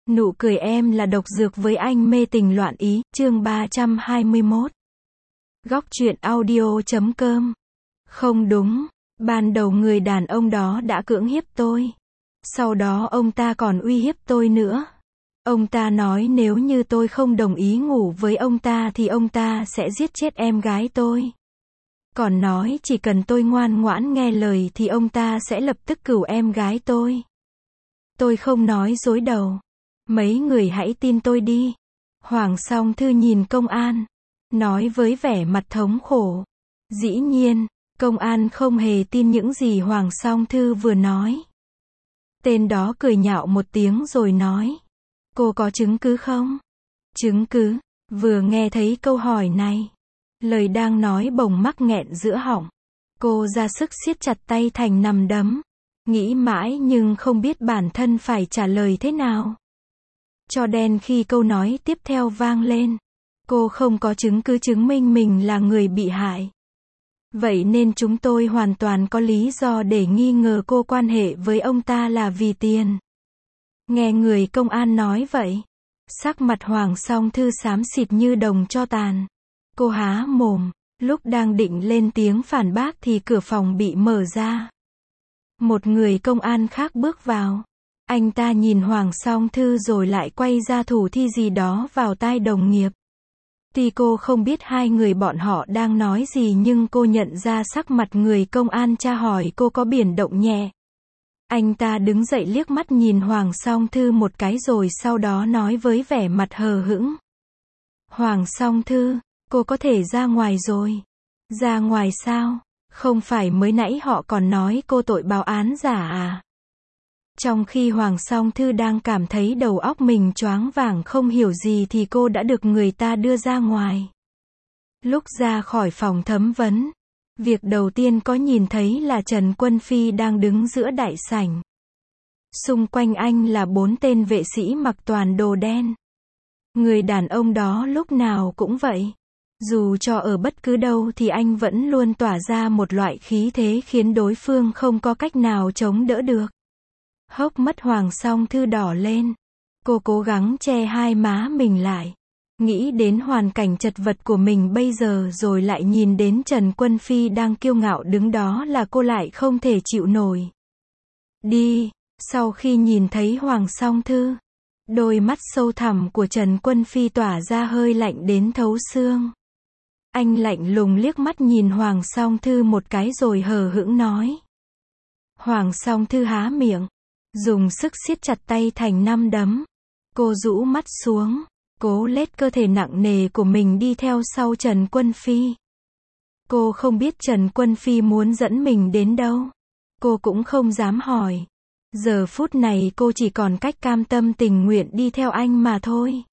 Nụ cười em là độc dược với anh mê tình loạn ý, chương 321. Góc truyện audio.com. Không đúng, ban đầu người đàn ông đó đã cưỡng hiếp tôi. Sau đó ông ta còn uy hiếp tôi nữa. Ông ta nói nếu như tôi không đồng ý ngủ với ông ta thì ông ta sẽ giết chết em gái tôi. Còn nói chỉ cần tôi ngoan ngoãn nghe lời thì ông ta sẽ lập tức cửu em gái tôi. Tôi không nói dối đâu. Mấy người hãy tin tôi đi. Hoàng Song Thư nhìn công an, nói với vẻ mặt thống khổ. Dĩ nhiên, công an không hề tin những gì Hoàng Song Thư vừa nói. Tên đó cười nhạo một tiếng rồi nói. Cô có chứng cứ không? Chứng cứ? Vừa nghe thấy câu hỏi này, lời đang nói bỗng mắc nghẹn giữa họng. Cô ra sức siết chặt tay thành nắm đấm. Nghĩ mãi nhưng không biết bản thân phải trả lời thế nào. Cho đến khi câu nói tiếp theo vang lên. Cô không có chứng cứ chứng minh mình là người bị hại. Vậy nên chúng tôi hoàn toàn có lý do để nghi ngờ cô quan hệ với ông ta là vì tiền. Nghe người công an nói vậy, sắc mặt Hoàng Song Thư xám xịt như đồng tro tàn. Cô há mồm, lúc đang định lên tiếng phản bác thì cửa phòng bị mở ra. Một người công an khác bước vào. Anh ta nhìn Hoàng Song Thư rồi lại quay ra thủ thi gì đó vào tai đồng nghiệp. Tuy cô không biết hai người bọn họ đang nói gì nhưng cô nhận ra sắc mặt người công an tra hỏi cô có biến động nhẹ. Anh ta đứng dậy liếc mắt nhìn Hoàng Song Thư một cái rồi sau đó nói với vẻ mặt hờ hững. Hoàng Song Thư, cô có thể ra ngoài rồi. Ra ngoài sao? Không phải mới nãy họ còn nói cô tội báo án giả à? Trong khi Hoàng Song Thư đang cảm thấy đầu óc mình choáng váng không hiểu gì thì cô đã được người ta đưa ra ngoài. Lúc ra khỏi phòng thẩm vấn, việc đầu tiên có nhìn thấy là Trần Quân Phi đang đứng giữa đại sảnh. Xung quanh anh là 4 tên vệ sĩ mặc toàn đồ đen. Người đàn ông đó lúc nào cũng vậy. Dù cho ở bất cứ đâu thì anh vẫn luôn tỏa ra một loại khí thế khiến đối phương không có cách nào chống đỡ được. Hốc mắt Hoàng Song Thư đỏ lên. Cô cố gắng che hai má mình lại. Nghĩ đến hoàn cảnh chật vật của mình bây giờ rồi lại nhìn đến Trần Quân Phi đang kiêu ngạo đứng đó là cô lại không thể chịu nổi. Đi, sau khi nhìn thấy Hoàng Song Thư, đôi mắt sâu thẳm của Trần Quân Phi tỏa ra hơi lạnh đến thấu xương. Anh lạnh lùng liếc mắt nhìn Hoàng Song Thư một cái rồi hờ hững nói. Hoàng Song Thư há miệng, dùng sức siết chặt tay thành nắm đấm. Cô rũ mắt xuống, cố lết cơ thể nặng nề của mình đi theo sau Trần Quân Phi. Cô không biết Trần Quân Phi muốn dẫn mình đến đâu. Cô cũng không dám hỏi. Giờ phút này cô chỉ còn cách cam tâm tình nguyện đi theo anh mà thôi.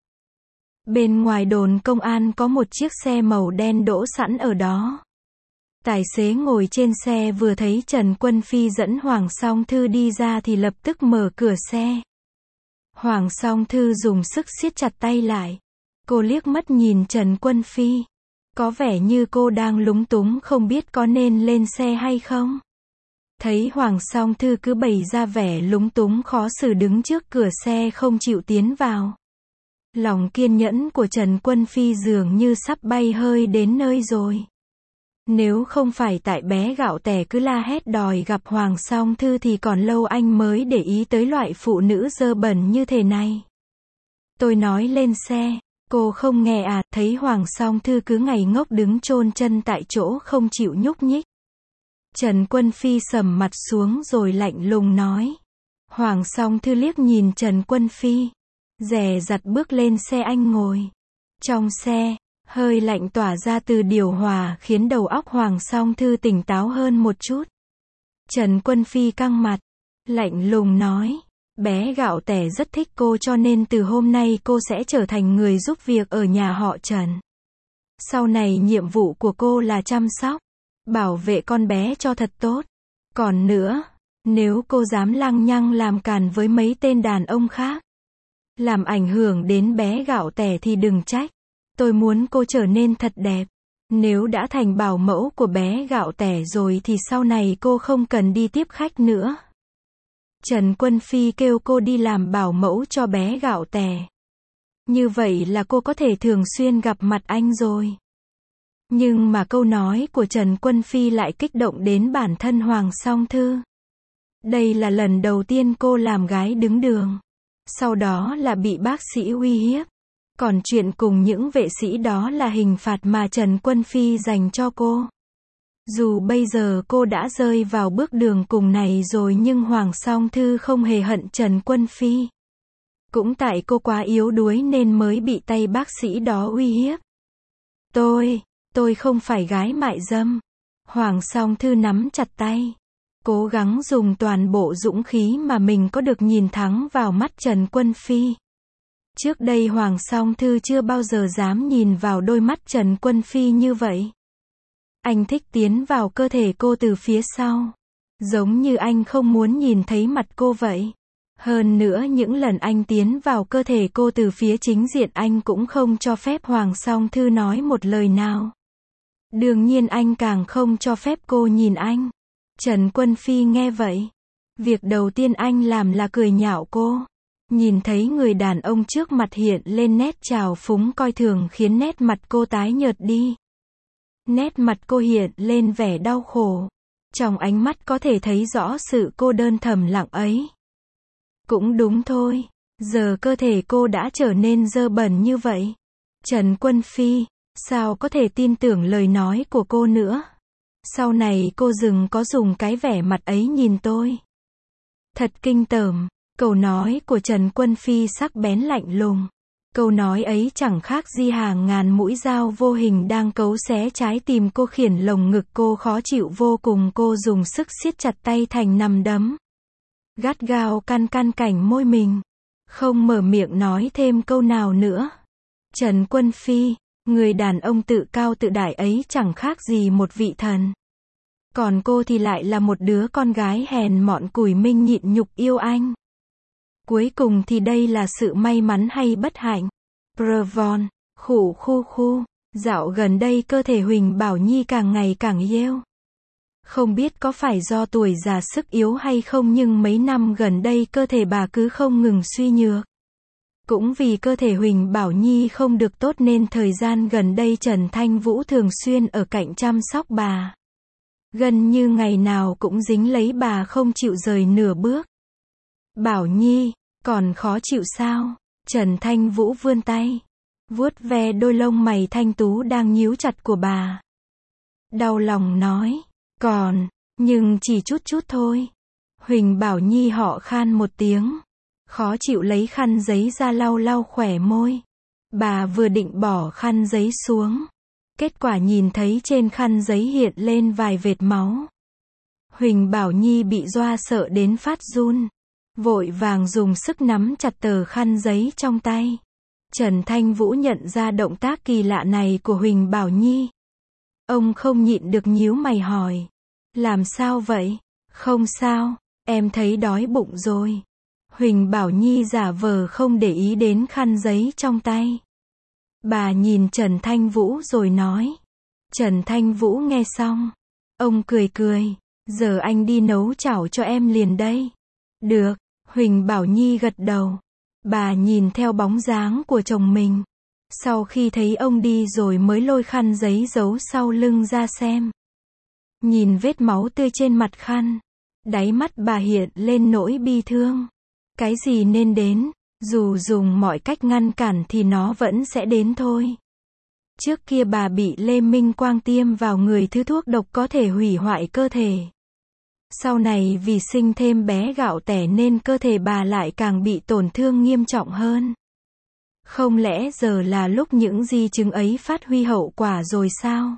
Bên ngoài đồn công an có một chiếc xe màu đen đỗ sẵn ở đó. Tài xế ngồi trên xe vừa thấy Trần Quân Phi dẫn Hoàng Song Thư đi ra thì lập tức mở cửa xe. Hoàng Song Thư dùng sức siết chặt tay lại. Cô liếc mắt nhìn Trần Quân Phi. Có vẻ như cô đang lúng túng không biết có nên lên xe hay không. Thấy Hoàng Song Thư cứ bày ra vẻ lúng túng khó xử đứng trước cửa xe không chịu tiến vào. Lòng kiên nhẫn của Trần Quân Phi dường như sắp bay hơi đến nơi rồi. Nếu không phải tại bé gạo tẻ cứ la hét đòi gặp Hoàng Song Thư thì còn lâu anh mới để ý tới loại phụ nữ dơ bẩn như thế này. Tôi nói lên xe, cô không nghe à, thấy Hoàng Song Thư cứ ngây ngốc đứng chôn chân tại chỗ không chịu nhúc nhích. Trần Quân Phi sầm mặt xuống rồi lạnh lùng nói. Hoàng Song Thư liếc nhìn Trần Quân Phi, dè dặt bước lên xe anh ngồi. Trong xe, hơi lạnh tỏa ra từ điều hòa khiến đầu óc Hoàng Song Thư tỉnh táo hơn một chút. Trần Quân Phi căng mặt, lạnh lùng nói. Bé gạo tẻ rất thích cô cho nên từ hôm nay cô sẽ trở thành người giúp việc ở nhà họ Trần. Sau này nhiệm vụ của cô là chăm sóc, bảo vệ con bé cho thật tốt. Còn nữa, nếu cô dám lăng nhăng làm càn với mấy tên đàn ông khác, làm ảnh hưởng đến bé gạo tẻ thì đừng trách. Tôi muốn cô trở nên thật đẹp. Nếu đã thành bảo mẫu của bé gạo tẻ rồi thì sau này cô không cần đi tiếp khách nữa. Trần Quân Phi kêu cô đi làm bảo mẫu cho bé Gạo Tẻ. Như vậy là cô có thể thường xuyên gặp mặt anh rồi. Nhưng mà câu nói của Trần Quân Phi lại kích động đến bản thân Hoàng Song Thư. Đây là lần đầu tiên cô làm gái đứng đường. Sau đó là bị bác sĩ uy hiếp. Còn chuyện cùng những vệ sĩ đó là hình phạt mà Trần Quân Phi dành cho cô. Dù bây giờ cô đã rơi vào bước đường cùng này rồi nhưng Hoàng Song Thư không hề hận Trần Quân Phi. Cũng tại cô quá yếu đuối nên mới bị tay bác sĩ đó uy hiếp. Tôi không phải gái mại dâm. Hoàng Song Thư nắm chặt tay. Cố gắng dùng toàn bộ dũng khí mà mình có được nhìn thẳng vào mắt Trần Quân Phi. Trước đây Hoàng Song Thư chưa bao giờ dám nhìn vào đôi mắt Trần Quân Phi như vậy. Anh thích tiến vào cơ thể cô từ phía sau. Giống như anh không muốn nhìn thấy mặt cô vậy. Hơn nữa những lần anh tiến vào cơ thể cô từ phía chính diện anh cũng không cho phép Hoàng Song Thư nói một lời nào. Đương nhiên anh càng không cho phép cô nhìn anh. Trần Quân Phi nghe vậy. Việc đầu tiên anh làm là cười nhạo cô. Nhìn thấy người đàn ông trước mặt hiện lên nét trào phúng coi thường khiến nét mặt cô tái nhợt đi. Nét mặt cô hiện lên vẻ đau khổ. Trong ánh mắt có thể thấy rõ sự cô đơn thầm lặng ấy. Cũng đúng thôi. Giờ cơ thể cô đã trở nên dơ bẩn như vậy. Trần Quân Phi, sao có thể tin tưởng lời nói của cô nữa? Sau này cô đừng có dùng cái vẻ mặt ấy nhìn tôi. Thật kinh tởm. Câu nói của Trần Quân Phi sắc bén lạnh lùng. Câu nói ấy chẳng khác gì hàng ngàn mũi dao vô hình đang cấu xé trái tim cô khiển lồng ngực cô khó chịu vô cùng. Cô dùng sức siết chặt tay thành nắm đấm. Gắt gao căn cảnh môi mình. Không mở miệng nói thêm câu nào nữa. Trần Quân Phi, người đàn ông tự cao tự đại ấy chẳng khác gì một vị thần. Còn cô thì lại là một đứa con gái hèn mọn cùi minh nhịn nhục yêu anh. Cuối cùng thì đây là sự may mắn hay bất hạnh? Prevon, khu. Dạo gần đây cơ thể Huỳnh Bảo Nhi càng ngày càng yếu. Không biết có phải do tuổi già sức yếu hay không nhưng mấy năm gần đây cơ thể bà cứ không ngừng suy nhược. Cũng vì cơ thể Huỳnh Bảo Nhi không được tốt nên thời gian gần đây Trần Thanh Vũ thường xuyên ở cạnh chăm sóc bà. Gần như ngày nào cũng dính lấy bà không chịu rời nửa bước. Bảo Nhi, còn khó chịu sao? Trần Thanh Vũ vươn tay, vuốt ve đôi lông mày thanh tú đang nhíu chặt của bà. Đau lòng nói, còn, nhưng chỉ chút thôi. Huỳnh Bảo Nhi họ khan một tiếng. Khó chịu lấy khăn giấy ra lau khỏe môi. Bà vừa định bỏ khăn giấy xuống. Kết quả nhìn thấy trên khăn giấy hiện lên vài vệt máu. Huỳnh Bảo Nhi bị dọa sợ đến phát run. Vội vàng dùng sức nắm chặt tờ khăn giấy trong tay. Trần Thanh Vũ nhận ra động tác kỳ lạ này của Huỳnh Bảo Nhi. Ông không nhịn được nhíu mày hỏi. Làm sao vậy? Không sao, em thấy đói bụng rồi. Huỳnh Bảo Nhi giả vờ không để ý đến khăn giấy trong tay. Bà nhìn Trần Thanh Vũ rồi nói. Trần Thanh Vũ nghe xong. Ông cười. Giờ anh đi nấu chảo cho em liền đây. Được, Huỳnh Bảo Nhi gật đầu. Bà nhìn theo bóng dáng của chồng mình. Sau khi thấy ông đi rồi mới lôi khăn giấy giấu sau lưng ra xem. Nhìn vết máu tươi trên mặt khăn. Đáy mắt bà hiện lên nỗi bi thương. Cái gì nên đến, dù dùng mọi cách ngăn cản thì nó vẫn sẽ đến thôi. Trước kia bà bị Lê Minh Quang tiêm vào người thứ thuốc độc có thể hủy hoại cơ thể. Sau này vì sinh thêm bé Gạo Tẻ nên cơ thể bà lại càng bị tổn thương nghiêm trọng hơn. Không lẽ giờ là lúc những di chứng ấy phát huy hậu quả rồi sao?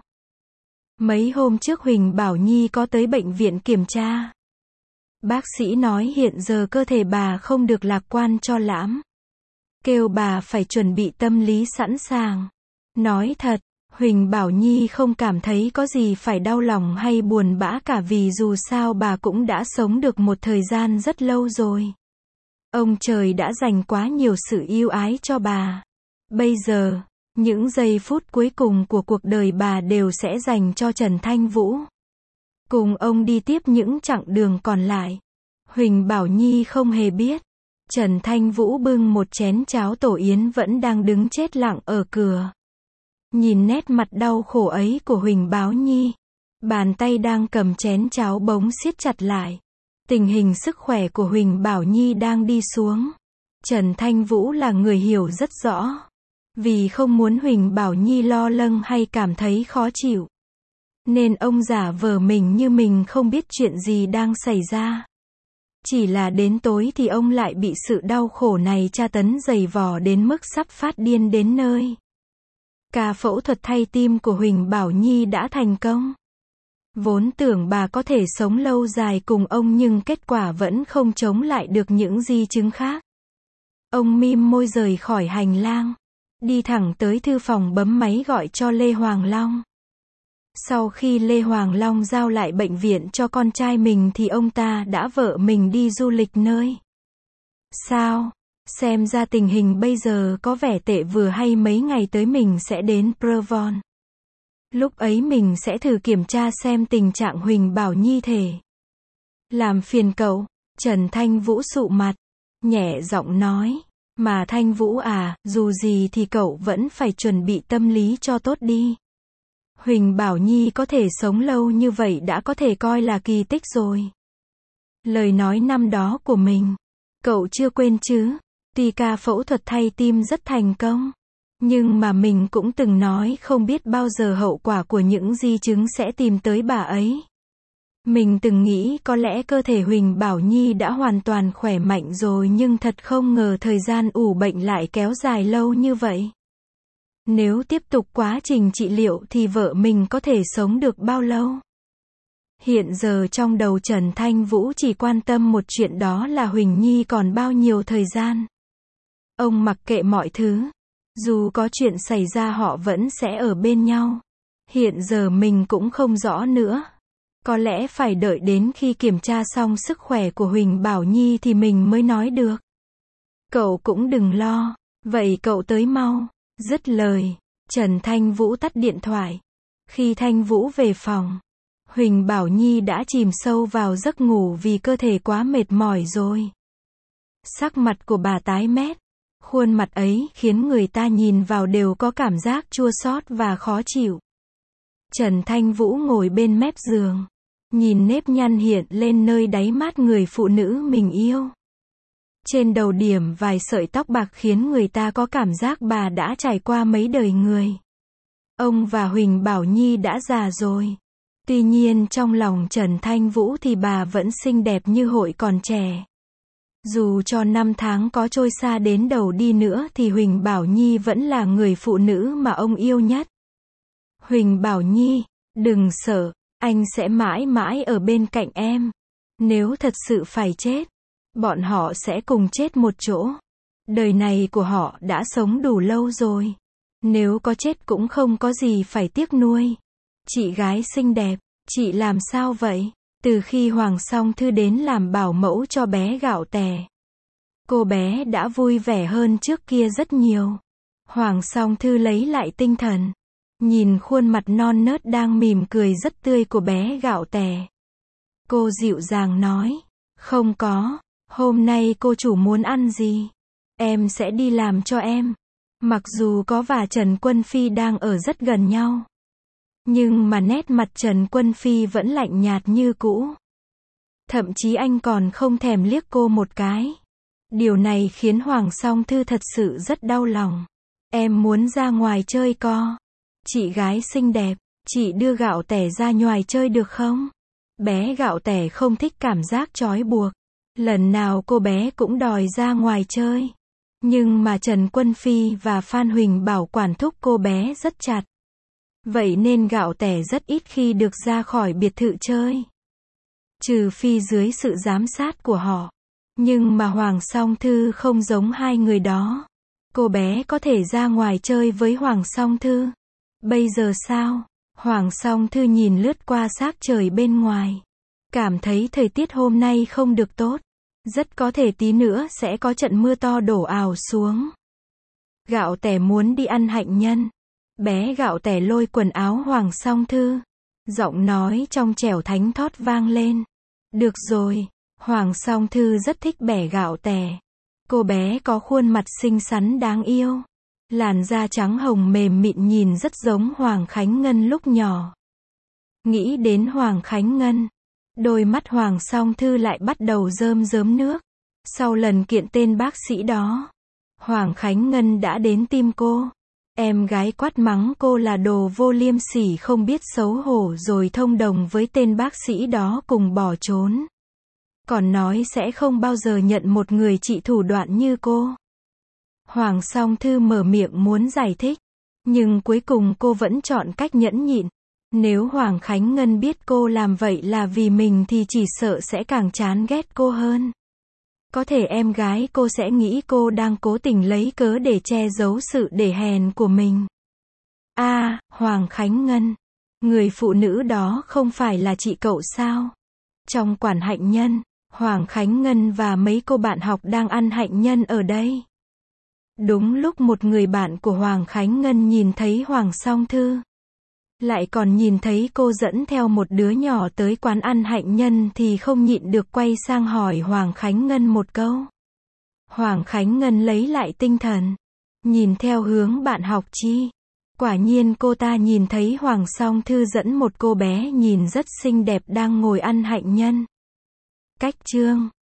Mấy hôm trước Huỳnh Bảo Nhi có tới bệnh viện kiểm tra. Bác sĩ nói hiện giờ cơ thể bà không được lạc quan cho lắm. Kêu bà phải chuẩn bị tâm lý sẵn sàng. Nói thật, Huỳnh Bảo Nhi không cảm thấy có gì phải đau lòng hay buồn bã cả vì dù sao bà cũng đã sống được một thời gian rất lâu rồi. Ông trời đã dành quá nhiều sự yêu ái cho bà. Bây giờ, những giây phút cuối cùng của cuộc đời bà đều sẽ dành cho Trần Thanh Vũ. Cùng ông đi tiếp những chặng đường còn lại. Huỳnh Bảo Nhi không hề biết. Trần Thanh Vũ bưng một chén cháo tổ yến vẫn đang đứng chết lặng ở cửa. Nhìn nét mặt đau khổ ấy của Huỳnh Bảo Nhi, bàn tay đang cầm chén cháo bỗng siết chặt lại. Tình hình sức khỏe của Huỳnh Bảo Nhi đang đi xuống. Trần Thanh Vũ là người hiểu rất rõ. Vì không muốn Huỳnh Bảo Nhi lo lắng hay cảm thấy khó chịu, nên ông giả vờ mình như mình không biết chuyện gì đang xảy ra. Chỉ là đến tối thì ông lại bị sự đau khổ này tra tấn dày vò đến mức sắp phát điên đến nơi. Ca phẫu thuật thay tim của Huỳnh Bảo Nhi đã thành công. Vốn tưởng bà có thể sống lâu dài cùng ông nhưng kết quả vẫn không chống lại được những di chứng khác. Ông mím môi rời khỏi hành lang, đi thẳng tới thư phòng bấm máy gọi cho Lê Hoàng Long. Sau khi Lê Hoàng Long giao lại bệnh viện cho con trai mình thì ông ta đã vợ mình đi du lịch nơi. Sao? Xem ra tình hình bây giờ có vẻ tệ vừa hay mấy ngày tới mình sẽ đến Provence. Lúc ấy mình sẽ thử kiểm tra xem tình trạng Huỳnh Bảo Nhi thể. Làm phiền cậu, Trần Thanh Vũ sụ mặt, nhẹ giọng nói. Mà Thanh Vũ à, dù gì thì cậu vẫn phải chuẩn bị tâm lý cho tốt đi. Huỳnh Bảo Nhi có thể sống lâu như vậy đã có thể coi là kỳ tích rồi. Lời nói năm đó của mình, cậu chưa quên chứ? Tuy ca phẫu thuật thay tim rất thành công, nhưng mà mình cũng từng nói không biết bao giờ hậu quả của những di chứng sẽ tìm tới bà ấy. Mình từng nghĩ có lẽ cơ thể Huỳnh Bảo Nhi đã hoàn toàn khỏe mạnh rồi nhưng thật không ngờ thời gian ủ bệnh lại kéo dài lâu như vậy. Nếu tiếp tục quá trình trị liệu thì vợ mình có thể sống được bao lâu? Hiện giờ trong đầu Trần Thanh Vũ chỉ quan tâm một chuyện, đó là Huỳnh Nhi còn bao nhiêu thời gian. Ông mặc kệ mọi thứ. Dù có chuyện xảy ra họ vẫn sẽ ở bên nhau. Hiện giờ mình cũng không rõ nữa. Có lẽ phải đợi đến khi kiểm tra xong sức khỏe của Huỳnh Bảo Nhi thì mình mới nói được. Cậu cũng đừng lo. Vậy cậu tới mau. Dứt lời, Trần Thanh Vũ tắt điện thoại. Khi Thanh Vũ về phòng, Huỳnh Bảo Nhi đã chìm sâu vào giấc ngủ vì cơ thể quá mệt mỏi rồi. Sắc mặt của bà tái mét. Khuôn mặt ấy khiến người ta nhìn vào đều có cảm giác chua xót và khó chịu. Trần Thanh Vũ ngồi bên mép giường, nhìn nếp nhăn hiện lên nơi đáy mắt người phụ nữ mình yêu. Trên đầu điểm vài sợi tóc bạc khiến người ta có cảm giác bà đã trải qua mấy đời người. Ông và Huỳnh Bảo Nhi đã già rồi. Tuy nhiên trong lòng Trần Thanh Vũ thì bà vẫn xinh đẹp như hồi còn trẻ. Dù cho năm tháng có trôi xa đến đâu đi nữa thì Huỳnh Bảo Nhi vẫn là người phụ nữ mà ông yêu nhất. Huỳnh Bảo Nhi, đừng sợ, anh sẽ mãi mãi ở bên cạnh em. Nếu thật sự phải chết, bọn họ sẽ cùng chết một chỗ. Đời này của họ đã sống đủ lâu rồi. Nếu có chết cũng không có gì phải tiếc nuối. Chị gái xinh đẹp, chị làm sao vậy? Từ khi Hoàng Song Thư đến làm bảo mẫu cho bé Gạo Tẻ, cô bé đã vui vẻ hơn trước kia rất nhiều. Hoàng Song Thư lấy lại tinh thần, nhìn khuôn mặt non nớt đang mỉm cười rất tươi của bé Gạo Tẻ. Cô dịu dàng nói, không có, hôm nay cô chủ muốn ăn gì? Em sẽ đi làm cho em. Mặc dù có và Trần Quân Phi đang ở rất gần nhau, nhưng mà nét mặt Trần Quân Phi vẫn lạnh nhạt như cũ. Thậm chí anh còn không thèm liếc cô một cái. Điều này khiến Hoàng Song Thư thật sự rất đau lòng. Em muốn ra ngoài chơi co. Chị gái xinh đẹp, chị đưa Gạo Tẻ ra ngoài chơi được không? Bé Gạo Tẻ không thích cảm giác trói buộc. Lần nào cô bé cũng đòi ra ngoài chơi. Nhưng mà Trần Quân Phi và Phan Huỳnh Bảo quản thúc cô bé rất chặt. Vậy nên Gạo Tẻ rất ít khi được ra khỏi biệt thự chơi. Trừ phi dưới sự giám sát của họ. Nhưng mà Hoàng Song Thư không giống hai người đó. Cô bé có thể ra ngoài chơi với Hoàng Song Thư. Bây giờ sao? Hoàng Song Thư nhìn lướt qua sắc trời bên ngoài. Cảm thấy thời tiết hôm nay không được tốt. Rất có thể tí nữa sẽ có trận mưa to đổ ào xuống. Gạo Tẻ muốn đi ăn hạnh nhân. Bé Gạo Tẻ lôi quần áo Hoàng Song Thư. Giọng nói trong trẻo thánh thót vang lên. Được rồi. Hoàng Song Thư rất thích bẻ gạo tẻ. Cô bé có khuôn mặt xinh xắn đáng yêu. Làn da trắng hồng mềm mịn nhìn rất giống Hoàng Khánh Ngân lúc nhỏ. Nghĩ đến Hoàng Khánh Ngân, đôi mắt Hoàng Song Thư lại bắt đầu rơm rớm nước. Sau lần kiện tên bác sĩ đó, Hoàng Khánh Ngân đã đến tim cô. Em gái quát mắng cô là đồ vô liêm sỉ không biết xấu hổ rồi thông đồng với tên bác sĩ đó cùng bỏ trốn. Còn nói sẽ không bao giờ nhận một người chị thủ đoạn như cô. Hoàng Song Thư mở miệng muốn giải thích, nhưng cuối cùng cô vẫn chọn cách nhẫn nhịn. Nếu Hoàng Khánh Ngân biết cô làm vậy là vì mình thì chỉ sợ sẽ càng chán ghét cô hơn. Có thể em gái cô sẽ nghĩ cô đang cố tình lấy cớ để che giấu sự để hèn của mình. Hoàng Khánh Ngân, người phụ nữ đó không phải là chị cậu sao? Trong quản hạnh nhân, Hoàng Khánh Ngân và mấy cô bạn học đang ăn hạnh nhân ở đây. Đúng lúc một người bạn của Hoàng Khánh Ngân nhìn thấy Hoàng Song Thư, lại còn nhìn thấy cô dẫn theo một đứa nhỏ tới quán ăn hạnh nhân thì không nhịn được quay sang hỏi Hoàng Khánh Ngân một câu. Hoàng Khánh Ngân lấy lại tinh thần, nhìn theo hướng bạn học chi. Quả nhiên cô ta nhìn thấy Hoàng Song Thư dẫn một cô bé nhìn rất xinh đẹp đang ngồi ăn hạnh nhân. Cách chương